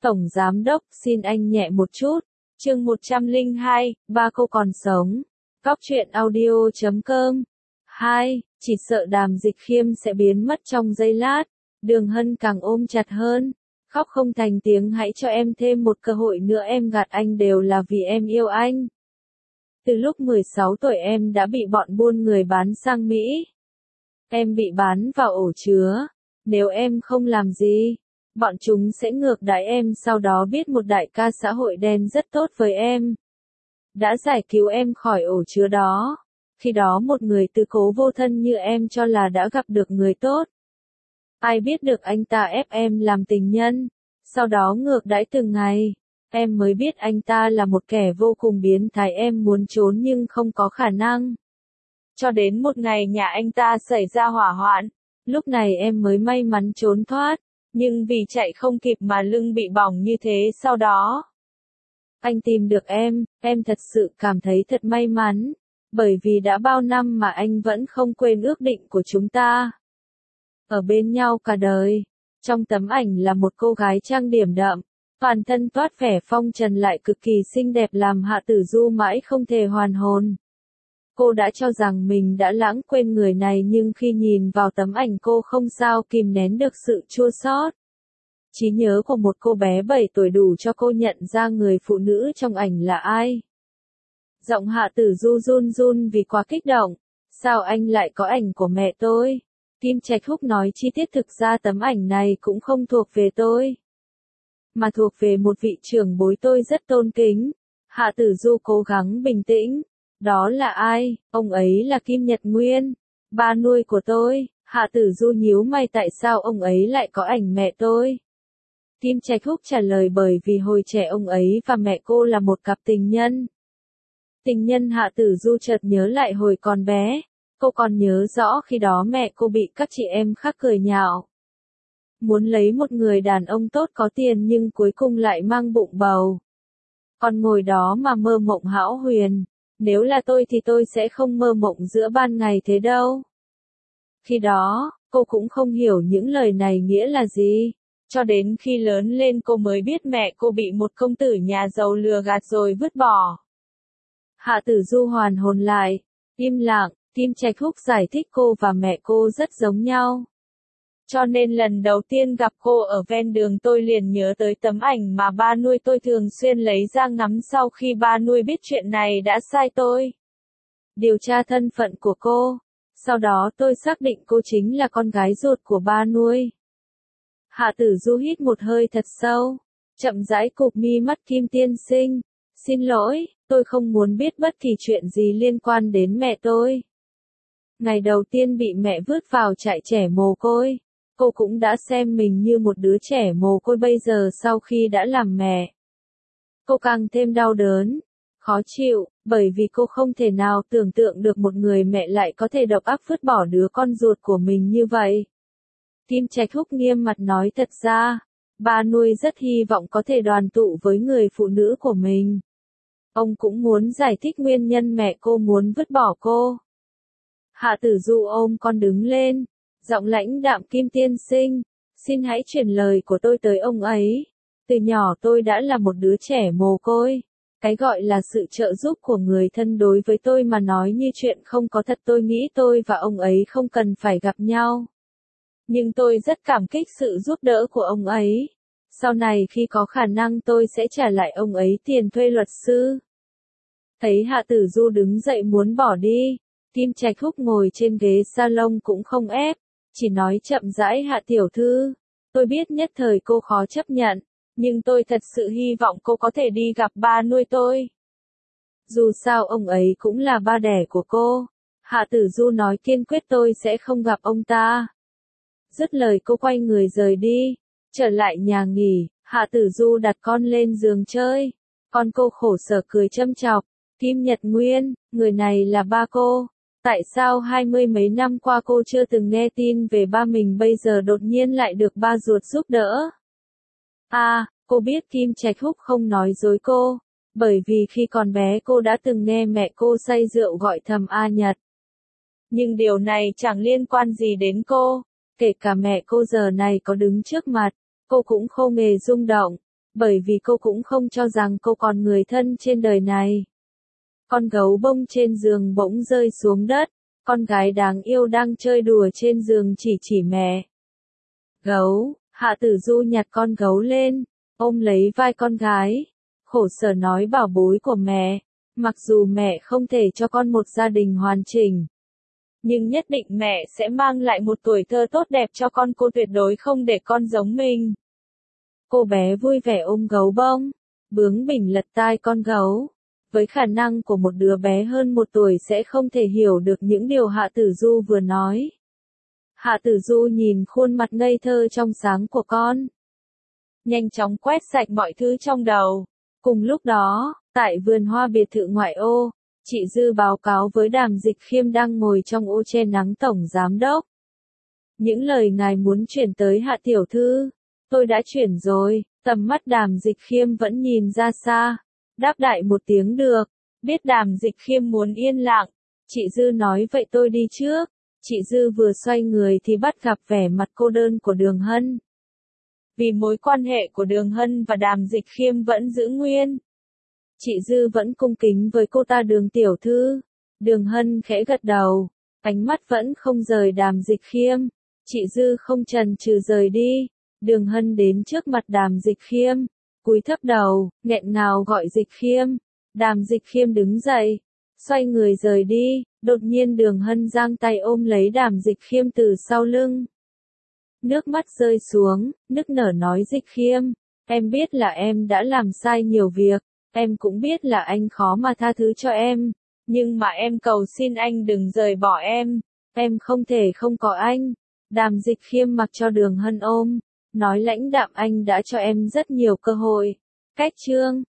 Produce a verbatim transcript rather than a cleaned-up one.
Tổng Giám Đốc, xin anh nhẹ một chút. Chương một trăm lẻ hai, ba cô còn sống. Góc truyện audio chấm com. hai. Chỉ sợ Đàm Dịch Khiêm sẽ biến mất trong giây lát. Đường Hân càng ôm chặt hơn. Khóc không thành tiếng, hãy cho em thêm một cơ hội nữa, em gạt anh đều là vì em yêu anh. Từ lúc mười sáu tuổi em đã bị bọn buôn người bán sang Mỹ. Em bị bán vào ổ chứa. Nếu em không làm gì, bọn chúng sẽ ngược đãi em. Sau đó biết một đại ca xã hội đen rất tốt với em, đã giải cứu em khỏi ổ chứa đó. Khi đó một người tư cố vô thân như em cho là đã gặp được người tốt. Ai biết được anh ta ép em làm tình nhân, sau đó ngược đãi từng ngày. Em mới biết anh ta là một kẻ vô cùng biến thái, em muốn trốn nhưng không có khả năng. Cho đến một ngày nhà anh ta xảy ra hỏa hoạn, lúc này em mới may mắn trốn thoát, nhưng vì chạy không kịp mà lưng bị bỏng như thế. Sau đó, anh tìm được em, em thật sự cảm thấy thật may mắn, bởi vì đã bao năm mà anh vẫn không quên ước định của chúng ta. Ở bên nhau cả đời. Trong tấm ảnh là một cô gái trang điểm đậm, toàn thân toát vẻ phong trần lại cực kỳ xinh đẹp, làm Hạ Tử Du mãi không thể hoàn hồn. Cô đã cho rằng mình đã lãng quên người này, nhưng khi nhìn vào tấm ảnh cô không sao kìm nén được sự chua xót. Trí nhớ của một cô bé bảy tuổi đủ cho cô nhận ra người phụ nữ trong ảnh là ai. Giọng Hạ Tử Du run run vì quá kích động. Sao anh lại có ảnh của mẹ tôi? Kim Trạch Húc nói chi tiết, thực ra tấm ảnh này cũng không thuộc về tôi, mà thuộc về một vị trưởng bối tôi rất tôn kính. Hạ Tử Du cố gắng bình tĩnh. Đó là ai? Ông ấy là Kim Nhật Nguyên, ba nuôi của tôi. Hạ Tử Du nhíu mày, tại sao ông ấy lại có ảnh mẹ tôi? Kim Trạch Húc trả lời, bởi vì hồi trẻ ông ấy và mẹ cô là một cặp tình nhân. Tình nhân? Hạ Tử Du chợt nhớ lại hồi còn bé. Cô còn nhớ rõ khi đó mẹ cô bị các chị em khác cười nhạo. Muốn lấy một người đàn ông tốt có tiền nhưng cuối cùng lại mang bụng bầu. Còn ngồi đó mà mơ mộng hão huyền. Nếu là tôi thì tôi sẽ không mơ mộng giữa ban ngày thế đâu. Khi đó, cô cũng không hiểu những lời này nghĩa là gì. Cho đến khi lớn lên cô mới biết mẹ cô bị một công tử nhà giàu lừa gạt rồi vứt bỏ. Hạ Tử Du hoàn hồn lại, im lặng. Kim Trạch Húc giải thích cô và mẹ cô rất giống nhau. Cho nên lần đầu tiên gặp cô ở ven đường tôi liền nhớ tới tấm ảnh mà ba nuôi tôi thường xuyên lấy ra ngắm. Sau khi ba nuôi biết chuyện này đã sai tôi điều tra thân phận của cô. Sau đó tôi xác định cô chính là con gái ruột của ba nuôi. Hạ Tử Du hít một hơi thật sâu, chậm rãi cụp mi mắt. Kim tiên sinh, xin lỗi, tôi không muốn biết bất kỳ chuyện gì liên quan đến mẹ tôi. Ngày đầu tiên bị mẹ vứt vào trại trẻ mồ côi, cô cũng đã xem mình như một đứa trẻ mồ côi. Bây giờ sau khi đã làm mẹ, cô càng thêm đau đớn, khó chịu, bởi vì cô không thể nào tưởng tượng được một người mẹ lại có thể độc ác vứt bỏ đứa con ruột của mình như vậy. Kim Trạch Húc nghiêm mặt nói, thật ra, ba nuôi rất hy vọng có thể đoàn tụ với người phụ nữ của mình. Ông cũng muốn giải thích nguyên nhân mẹ cô muốn vứt bỏ cô. Hạ Tử Du ôm con đứng lên, giọng lãnh đạm, Kim tiên sinh, xin hãy truyền lời của tôi tới ông ấy. Từ nhỏ tôi đã là một đứa trẻ mồ côi. Cái gọi là sự trợ giúp của người thân đối với tôi mà nói như chuyện không có thật. Tôi nghĩ tôi và ông ấy không cần phải gặp nhau. Nhưng tôi rất cảm kích sự giúp đỡ của ông ấy. Sau này khi có khả năng tôi sẽ trả lại ông ấy tiền thuê luật sư. Thấy Hạ Tử Du đứng dậy muốn bỏ đi, Kim Trạch Húc ngồi trên ghế salon cũng không ép, chỉ nói chậm rãi, Hạ tiểu thư, tôi biết nhất thời cô khó chấp nhận, nhưng tôi thật sự hy vọng cô có thể đi gặp ba nuôi tôi. Dù sao ông ấy cũng là ba đẻ của cô. Hạ Tử Du nói kiên quyết, tôi sẽ không gặp ông ta. Dứt lời cô quay người rời đi, trở lại nhà nghỉ. Hạ Tử Du đặt con lên giường chơi, con cô khổ sở cười châm chọc, Kim Nhật Nguyên, người này là ba cô. Tại sao hai mươi mấy năm qua cô chưa từng nghe tin về ba mình, bây giờ đột nhiên lại được ba ruột giúp đỡ? À, cô biết Kim Trạch Húc không nói dối cô, bởi vì khi còn bé cô đã từng nghe mẹ cô say rượu gọi thầm A Nhật. Nhưng điều này chẳng liên quan gì đến cô, kể cả mẹ cô giờ này có đứng trước mặt, cô cũng không hề rung động. bởi vì cô cũng không cho rằng cô còn người thân trên đời này. Con gấu bông trên giường bỗng rơi xuống đất, con gái đáng yêu đang chơi đùa trên giường chỉ chỉ mẹ. Gấu, Hạ Tử Du nhặt con gấu lên, ôm lấy vai con gái, khổ sở nói bảo bối của mẹ, mặc dù mẹ không thể cho con một gia đình hoàn chỉnh, nhưng nhất định mẹ sẽ mang lại một tuổi thơ tốt đẹp cho con, cô tuyệt đối không để con giống mình. Cô bé vui vẻ ôm gấu bông, bướng bỉnh lật tai con gấu. Với khả năng của một đứa bé hơn một tuổi sẽ không thể hiểu được những điều Hạ Tử Du vừa nói. Hạ Tử Du nhìn khuôn mặt ngây thơ trong sáng của con, nhanh chóng quét sạch mọi thứ trong đầu. Cùng lúc đó, tại vườn hoa biệt thự ngoại ô, chị Dư báo cáo với Đàm Dịch Khiêm đang ngồi trong ô che nắng tổng giám đốc. Những lời ngài muốn chuyển tới Hạ tiểu thư, tôi đã chuyển rồi. Tầm mắt Đàm Dịch Khiêm vẫn nhìn ra xa, đáp đại một tiếng được. Biết Đàm Dịch Khiêm muốn yên lặng, chị Dư nói vậy tôi đi trước. Chị Dư vừa xoay người thì bắt gặp vẻ mặt cô đơn của Đường Hân. Vì mối quan hệ của Đường Hân và Đàm Dịch Khiêm vẫn giữ nguyên, chị Dư vẫn cung kính với cô ta Đường tiểu thư. Đường Hân khẽ gật đầu, ánh mắt vẫn không rời Đàm Dịch Khiêm. Chị Dư không chần chừ rời đi. Đường Hân đến trước mặt Đàm Dịch Khiêm, cúi thấp đầu, nghẹn ngào gọi Dịch Khiêm. Đàm Dịch Khiêm đứng dậy, xoay người rời đi. Đột nhiên Đường Hân giang tay ôm lấy Đàm Dịch Khiêm từ sau lưng. Nước mắt rơi xuống, nức nở nói Dịch Khiêm, em biết là em đã làm sai nhiều việc, em cũng biết là anh khó mà tha thứ cho em, nhưng mà em cầu xin anh đừng rời bỏ em, em không thể không có anh. Đàm Dịch Khiêm mặc cho Đường Hân ôm, nói lãnh đạm anh đã cho em rất nhiều cơ hội. Cách chương